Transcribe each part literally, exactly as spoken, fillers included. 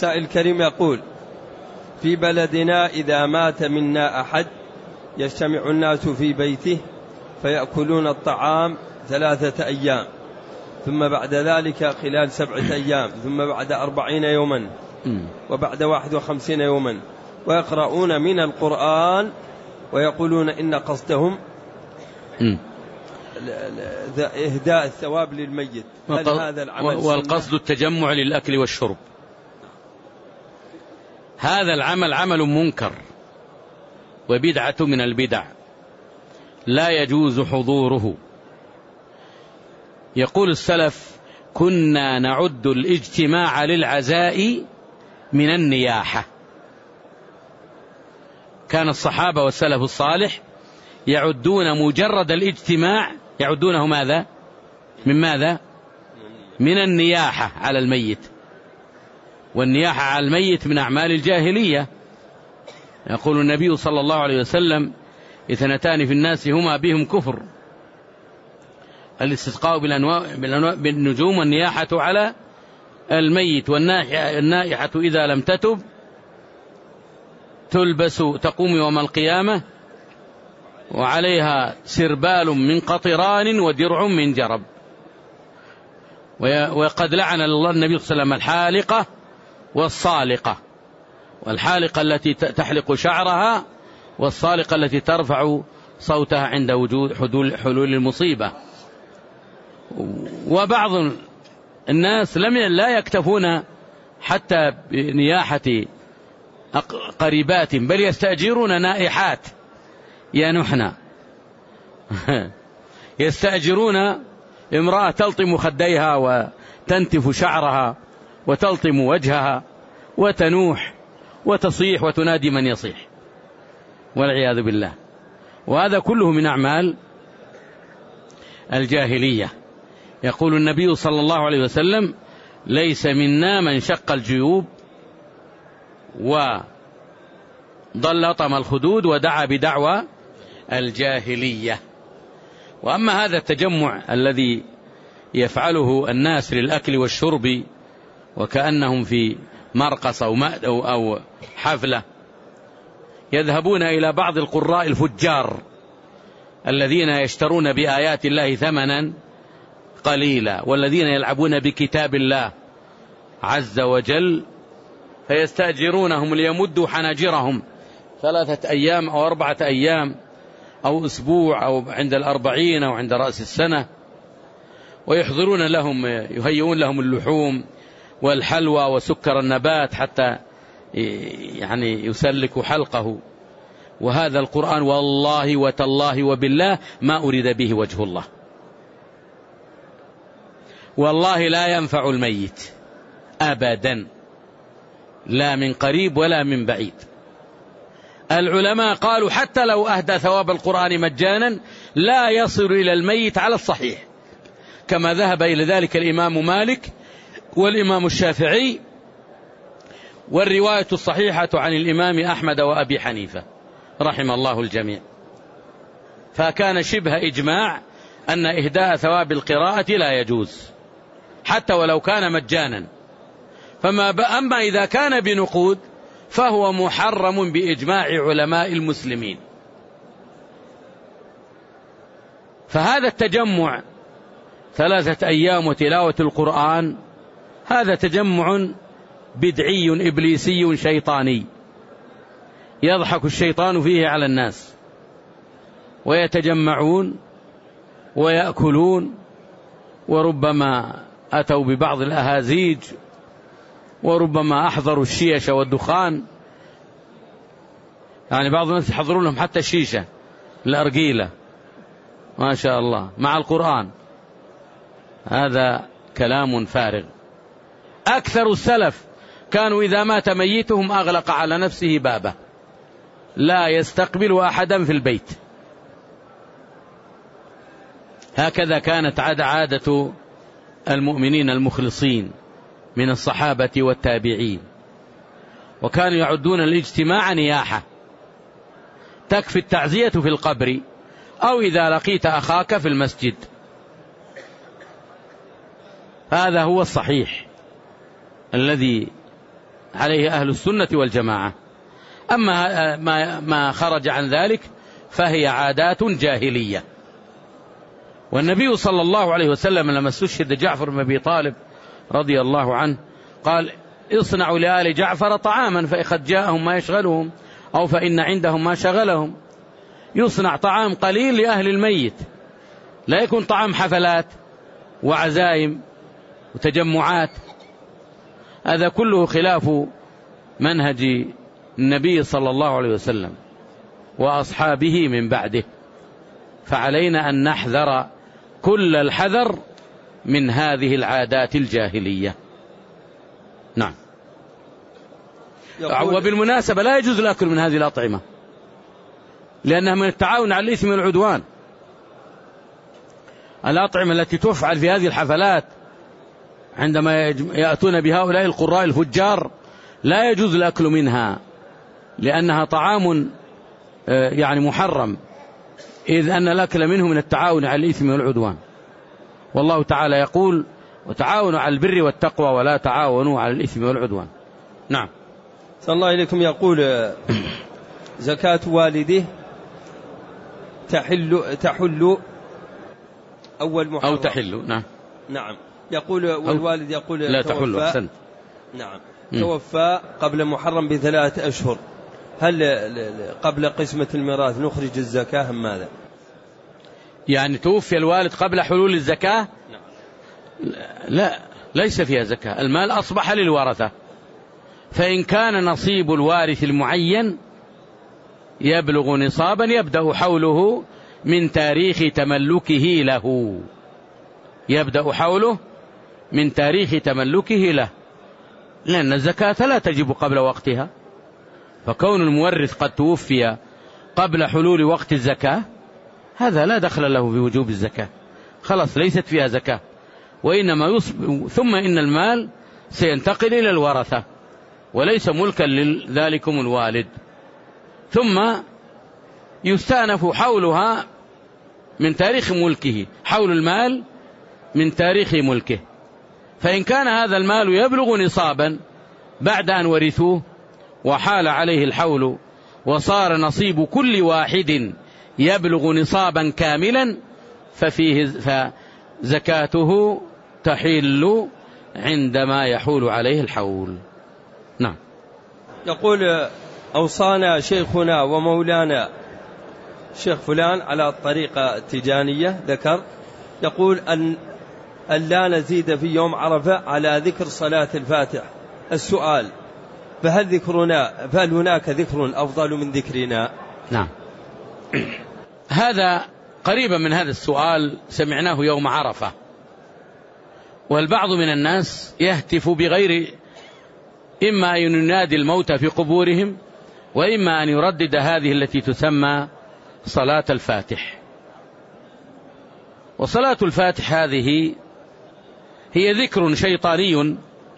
سائل كريم يقول: في بلدنا إذا مات منا أحد يجتمع الناس في بيته فيأكلون الطعام ثلاثة أيام، ثم بعد ذلك خلال سبعة أيام، ثم بعد أربعين يوما، وبعد واحد وخمسين يوما، ويقرؤون من القرآن ويقولون إن قصدهم إهداء الثواب للميت. هل هذا العمل والقصد التجمع للأكل والشرب؟ هذا العمل عمل منكر وبدعة من البدع لا يجوز حضوره. يقول السلف: كنا نعد الاجتماع للعزاء من النياحة. كان الصحابة والسلف الصالح يعدون مجرد الاجتماع، يعدونه ماذا؟ من ماذا؟ من النياحة على الميت. والنياحة على الميت من أعمال الجاهلية. يقول النبي صلى الله عليه وسلم: اثنتان في الناس هما بهم كفر: الاستسقاء بالنجوم والنياحة على الميت. والنائحة إذا لم تتب تلبس تقوم يوم القيامة وعليها سربال من قطران ودرع من جرب. وقد لعن الله النبي صلى الله عليه وسلم الحالقة والصالقة. والحالقة التي تحلق شعرها، والصالقة التي ترفع صوتها عند وجود حلول المصيبة. وبعض الناس لم لا يكتفون حتى بنياحة قريبات، بل يستأجرون نائحات ينحن يستأجرون امرأة تلطم خديها وتنتف شعرها وتلطم وجهها وتنوح وتصيح وتنادي من يصيح، والعياذ بالله. وهذا كله من أعمال الجاهلية. يقول النبي صلى الله عليه وسلم: ليس منا من شق الجيوب وضل طم الخدود ودعا بدعوى الجاهلية. وأما هذا التجمع الذي يفعله الناس للأكل والشرب وكأنهم في مرقص أو أو حفلة، يذهبون إلى بعض القراء الفجار الذين يشترون بآيات الله ثمنا قليلا، والذين يلعبون بكتاب الله عز وجل، فيستأجرونهم ليمدوا حناجرهم ثلاثة أيام أو أربعة أيام أو أسبوع أو عند الأربعين أو عند رأس السنة، ويحضرون لهم يهيئون لهم اللحوم والحلوى وسكر النبات حتى يعني يسلك حلقه. وهذا القرآن والله وتالله وبالله ما أريد به وجه الله، والله لا ينفع الميت أبدا، لا من قريب ولا من بعيد. العلماء قالوا حتى لو أهدى ثواب القرآن مجانا لا يصل إلى الميت على الصحيح، كما ذهب إلى ذلك الإمام مالك والإمام الشافعي، والرواية الصحيحة عن الإمام أحمد وأبي حنيفة رحم الله الجميع. فكان شبه إجماع أن إهداء ثواب القراءة لا يجوز حتى ولو كان مجانا. فما أما إذا كان بنقود فهو محرم بإجماع علماء المسلمين. فهذا التجمع ثلاثة أيام وتلاوة القرآن هذا تجمع بدعي إبليسي شيطاني، يضحك الشيطان فيه على الناس، ويتجمعون ويأكلون، وربما أتوا ببعض الأهازيج، وربما أحضروا الشيش والدخان. يعني بعض الناس يحضرون لهم حتى الشيشة الأرجيلة ما شاء الله مع القرآن. هذا كلام فارغ. أكثر السلف كانوا إذا مات ميتهم أغلق على نفسه بابه، لا يستقبل أحدا في البيت. هكذا كانت عادة المؤمنين المخلصين من الصحابة والتابعين. وكانوا يعدون الاجتماع نياحة، تكفي التعزية في القبر أو إذا لقيت أخاك في المسجد. هذا هو الصحيح الذي عليه أهل السنة والجماعة. أما ما خرج عن ذلك فهي عادات جاهلية. والنبي صلى الله عليه وسلم لما استشهد جعفر بن أبي طالب رضي الله عنه قال اصنعوا لآل جعفر طعاما فإن جاءهم ما يشغلهم أو فإن عندهم ما شغلهم. يصنع طعام قليل لأهل الميت، لا يكون طعام حفلات وعزائم وتجمعات. هذا كله خلاف منهج النبي صلى الله عليه وسلم وأصحابه من بعده. فعلينا أن نحذر كل الحذر من هذه العادات الجاهلية. نعم. وبالمناسبة لا يجوز الأكل من هذه الأطعمة لأنها من التعاون على الإثم والعدوان. الأطعمة التي تفعل في هذه الحفلات عندما يأتون بهؤلاء القراء الفجار لا يجوز الأكل منها لأنها طعام يعني محرم، إذ أن الأكل منه من التعاون على الإثم والعدوان. والله تعالى يقول وتعاونوا على البر والتقوى ولا تعاونوا على الإثم والعدوان. نعم. صلى الله عليكم. يقول زكاة والده تحل تحل أول محرم أو تحل. نعم. نعم. يقول والوالد يقول لا تحل. أحسنت. نعم. توفى قبل محرم بثلاث أشهر، هل قبل قسمة الميراث نخرج الزكاة أم ماذا؟ يعني توفي الوالد قبل حلول الزكاة؟ لا، ليس فيها زكاة، المال أصبح للورثة. فإن كان نصيب الوارث المعين يبلغ نصابا يبدأ حوله من تاريخ تملكه له، يبدأ حوله من تاريخ تملكه له، لأن الزكاة لا تجب قبل وقتها. فكون المورث قد توفي قبل حلول وقت الزكاة هذا لا دخل له بوجوب الزكاة، خلاص ليست فيها زكاة. وإنما يصب ثم إن المال سينتقل إلى الورثة وليس ملكا لذلكم الوالد، ثم يستأنف حولها من تاريخ ملكه، حول المال من تاريخ ملكه. فإن كان هذا المال يبلغ نصابا بعد أن ورثوه وحال عليه الحول وصار نصيب كل واحد يبلغ نصابا كاملا ففيه فزكاته تحل عندما يحول عليه الحول. نعم. يقول أوصانا شيخنا ومولانا شيخ فلان على الطريقة التجانية، ذكر يقول أن أن لا نزيد في يوم عرفة على ذكر صلاة الفاتح. السؤال: فهل ذكرنا فهل هناك ذكر أفضل من ذكرنا؟ نعم. هذا قريبا من هذا السؤال سمعناه يوم عرفة، والبعض من الناس يهتف بغير، إما أن ينادي الموتى في قبورهم وإما أن يردد هذه التي تسمى صلاة الفاتح. وصلاة الفاتح هذه هي ذكر شيطاني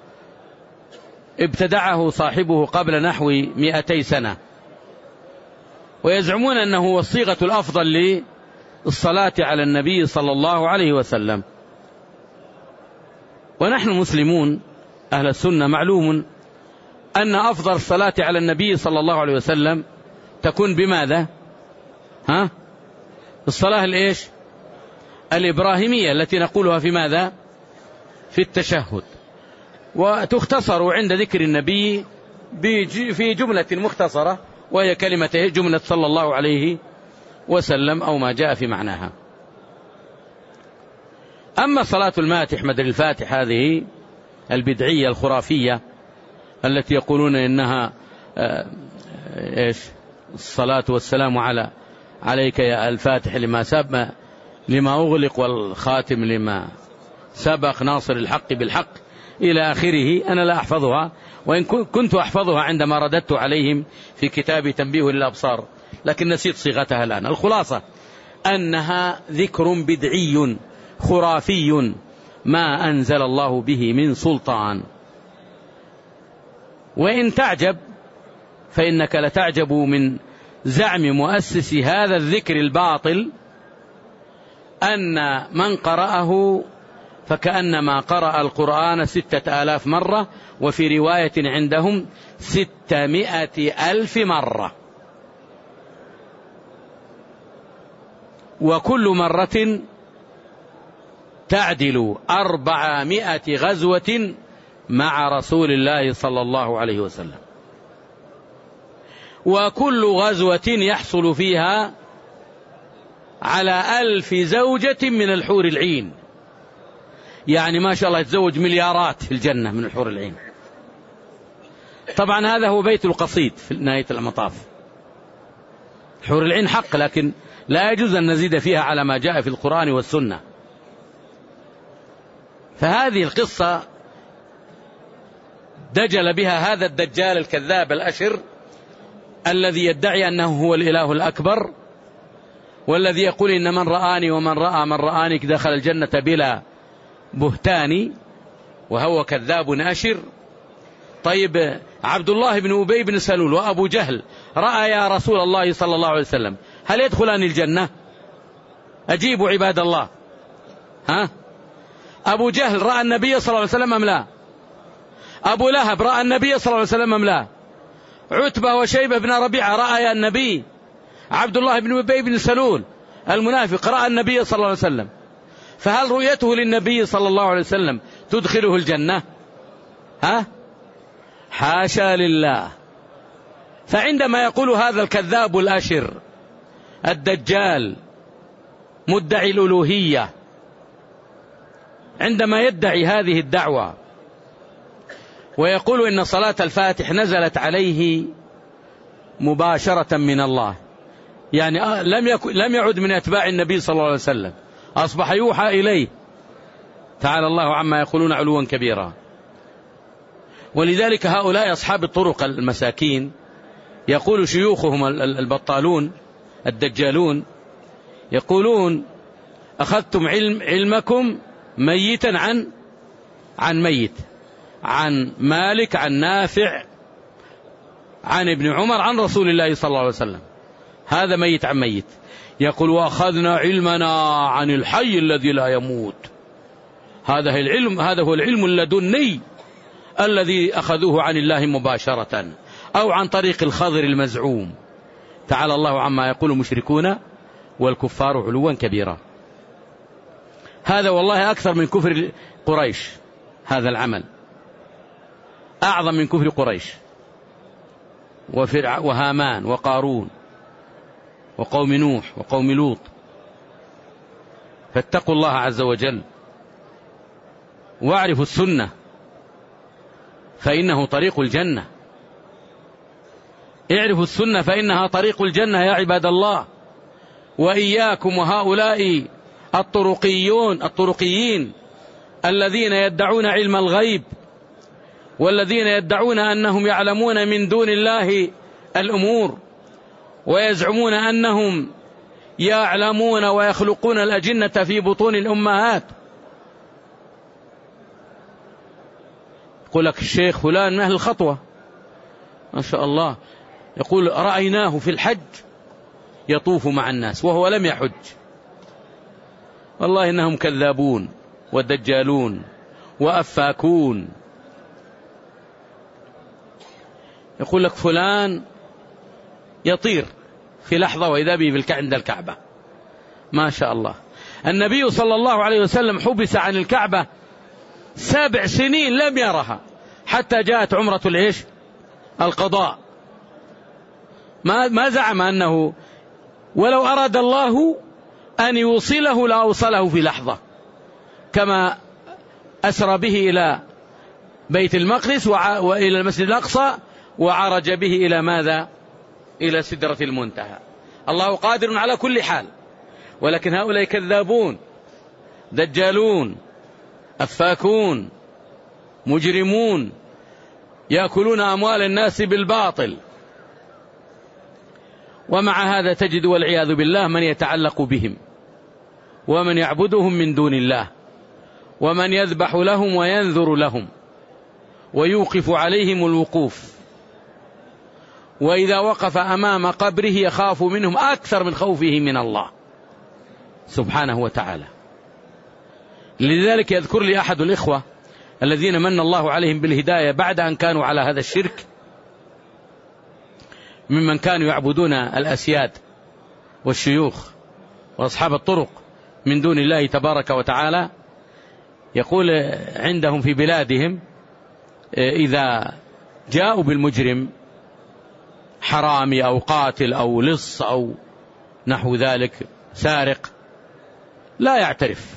ابتدعه صاحبه قبل نحو مئتي سنة، ويزعمون أنه هو الصيغة الأفضل للصلاة على النبي صلى الله عليه وسلم. ونحن مسلمون أهل السنة معلوم أن أفضل الصلاة على النبي صلى الله عليه وسلم تكون بماذا؟ ها؟ الصلاة الإيش؟ الإبراهيمية التي نقولها في ماذا؟ في التشهد، وتختصر عند ذكر النبي في جملة مختصرة وهي كلمة جملة صلى الله عليه وسلم أو ما جاء في معناها. أما صلاة الماتح مدر الفاتح هذه البدعية الخرافية التي يقولون إنها إيش الصلاة والسلام على عليك يا الفاتح لما سبق لما أغلق والخاتم لما سبق ناصر الحق بالحق إلى آخره. أنا لا أحفظها، وإن كنت أحفظها عندما رددت عليهم في كتاب تنبيه للأبصار، لكن نسيت صيغتها الآن. الخلاصة أنها ذكر بدعي خرافي ما أنزل الله به من سلطان. وإن تعجب فإنك لتعجب من زعم مؤسس هذا الذكر الباطل أن من قرأه فكأنما قرأ القرآن ستة آلاف مرة، وفي رواية عندهم ستمائة ألف مرة، وكل مرة تعدل أربعمائة غزوة مع رسول الله صلى الله عليه وسلم، وكل غزوة يحصل فيها على ألف زوجة من الحور العين، يعني ما شاء الله يتزوج مليارات في الجنة من الحور العين. طبعا هذا هو بيت القصيد في نهاية المطاف. حور العين حق، لكن لا يجوز أن نزيد فيها على ما جاء في القرآن والسنة. فهذه القصة دجل بها هذا الدجال الكذاب الأشر الذي يدعي أنه هو الإله الأكبر، والذي يقول إن من رآني ومن رأى من رآني دخل الجنة بلا بهتان، وهو كذاب أشر. طيب عبد الله بن أبي بن سلول وأبو جهل رأى يا رسول الله صلى الله عليه وسلم، هل يدخلان الجنة؟ أجيبوا عباد الله. ها؟ أبو جهل رأى النبي صلى الله عليه وسلم أم لا؟ أبو لهب رأى النبي صلى الله عليه وسلم أم لا؟ عتبة وشيبة بن ربيعة رأى النبي؟ عبد الله بن أبي بن سلول المنافق رأى النبي صلى الله عليه وسلم؟ فهل رؤيته للنبي صلى الله عليه وسلم تدخله الجنة؟ ها؟ حاشا لله. فعندما يقول هذا الكذاب الأشر الدجال مدعي الألوهية، عندما يدعي هذه الدعوة ويقول إن صلاة الفاتح نزلت عليه مباشرة من الله، يعني لم يكن لم يعد من أتباع النبي صلى الله عليه وسلم، أصبح يوحى إليه، تعالى الله عما يقولون علوا كبيرا. ولذلك هؤلاء أصحاب الطرق المساكين يقول شيوخهم البطالون الدجالون، يقولون أخذتم علم علمكم ميتا عن عن ميت، عن مالك عن نافع عن ابن عمر عن رسول الله صلى الله عليه وسلم، هذا ميت عن ميت. يقول وأخذنا علمنا عن الحي الذي لا يموت، هذا هو العلم، هذا هو العلم اللدني الذي أخذوه عن الله مباشرة أو عن طريق الخضر المزعوم، تعالى الله عما يقول مشركون والكفار علوا كبيرا. هذا والله أكثر من كفر قريش، هذا العمل أعظم من كفر قريش وفرع وهامان وقارون وقوم نوح وقوم لوط. فاتقوا الله عز وجل واعرفوا السنة فإنه طريق الجنة، اعرفوا السنة فإنها طريق الجنة يا عباد الله. وإياكم وهؤلاء الطرقيون الطرقيين الذين يدعون علم الغيب، والذين يدعون أنهم يعلمون من دون الله الأمور، ويزعمون أنهم يعلمون ويخلقون الأجنة في بطون الأمهات. يقول لك الشيخ فلان من أهل الخطوة ما شاء الله، يقول رأيناه في الحج يطوف مع الناس وهو لم يحج. والله إنهم كذابون ودجالون وأفاكون. يقول لك فلان يطير في لحظة وإذا به عند الكعبة، ما شاء الله. النبي صلى الله عليه وسلم حبس عن الكعبة سبع سنين لم يرها حتى جاءت عمرة العيش القضاء. ما ما زعم أنه ولو أراد الله أن يوصله لأوصله في لحظة، كما أسرى به إلى بيت المقدس وإلى المسجد الأقصى وعرج به إلى ماذا؟ إلى سدرة المنتهى. الله قادر على كل حال، ولكن هؤلاء كذابون دجالون أفاكون مجرمون يأكلون أموال الناس بالباطل. ومع هذا تجد والعياذ بالله من يتعلق بهم ومن يعبدهم من دون الله ومن يذبح لهم وينذر لهم ويوقف عليهم الوقوف، وإذا وقف أمام قبره يخاف منهم أكثر من خوفه من الله سبحانه وتعالى. لذلك يذكر لي أحد الإخوة الذين من الله عليهم بالهداية بعد أن كانوا على هذا الشرك، ممن كانوا يعبدون الأسياد والشيوخ وأصحاب الطرق من دون الله تبارك وتعالى، يقول عندهم في بلادهم إذا جاءوا بالمجرم حرامي أو قاتل أو لص أو نحو ذلك سارق لا يعترف،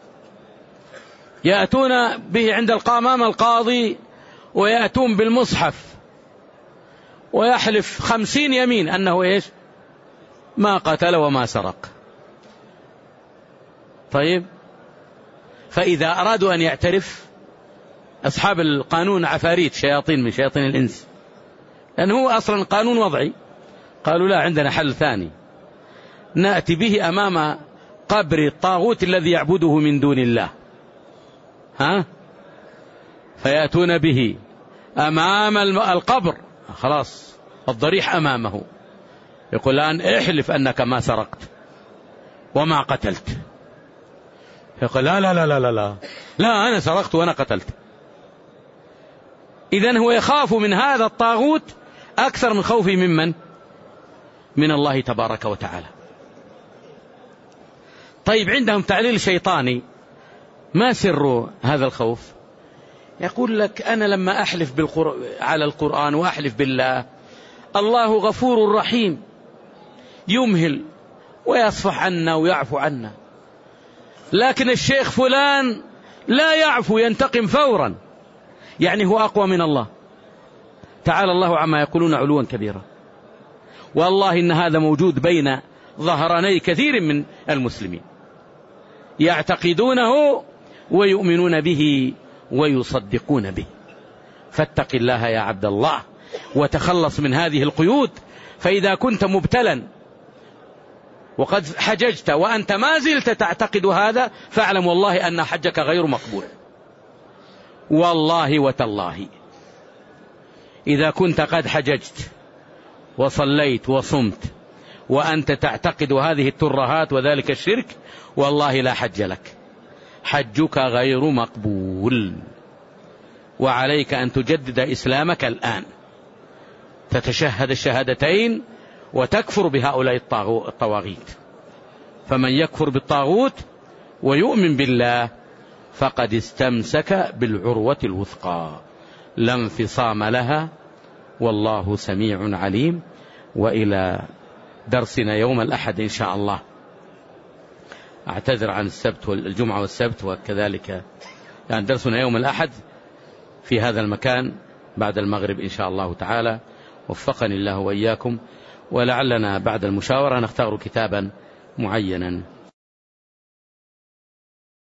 يأتون به عند أمام القاضي ويأتون بالمصحف ويحلف خمسين يمين أنه إيش ما قتل وما سرق. طيب، فإذا أرادوا أن يعترف أصحاب القانون عفاريت شياطين من شياطين الإنس، لأنه هو أصلا قانون وضعي، قالوا لا عندنا حل ثاني، نأتي به أمام قبر الطاغوت الذي يعبده من دون الله، ها فيأتون به أمام القبر، خلاص الضريح أمامه، يقول الآن احلف أنك ما سرقت وما قتلت، يقول لا لا لا لا لا لا, لا أنا سرقت وأنا قتلت. إذن هو يخاف من هذا الطاغوت أكثر من خوفه ممن من الله تبارك وتعالى. طيب، عندهم تعليل شيطاني، ما سر هذا الخوف؟ يقول لك أنا لما أحلف بالقر... على القرآن وأحلف بالله، الله غفور رحيم يمهل ويصفح عنا ويعفو عنا، لكن الشيخ فلان لا يعفو ينتقم فورا، يعني هو أقوى من الله تعالى الله عما يقولون علوا كبيرا. والله إن هذا موجود بين ظهراني كثير من المسلمين، يعتقدونه ويؤمنون به ويصدقون به. فاتق الله يا عبد الله وتخلص من هذه القيود، فإذا كنت مبتلا وقد حججت وأنت ما زلت تعتقد هذا، فاعلم والله أن حجك غير مقبول. والله وتالله إذا كنت قد حججت وصليت وصمت وأنت تعتقد هذه الترهات وذلك الشرك، والله لا حج لك، حجك غير مقبول. وعليك أن تجدد إسلامك الآن، تتشهد الشهادتين وتكفر بهؤلاء الطواغيت. فمن يكفر بالطاغوت ويؤمن بالله فقد استمسك بالعروة الوثقى لا انفصام لها، والله سميع عليم. وإلى درسنا يوم الأحد إن شاء الله. أعتذر عن السبت والجمعة والسبت، وكذلك يعني درسنا يوم الأحد في هذا المكان بعد المغرب إن شاء الله تعالى. وفقني الله وإياكم، ولعلنا بعد المشاورة نختار كتابا معينا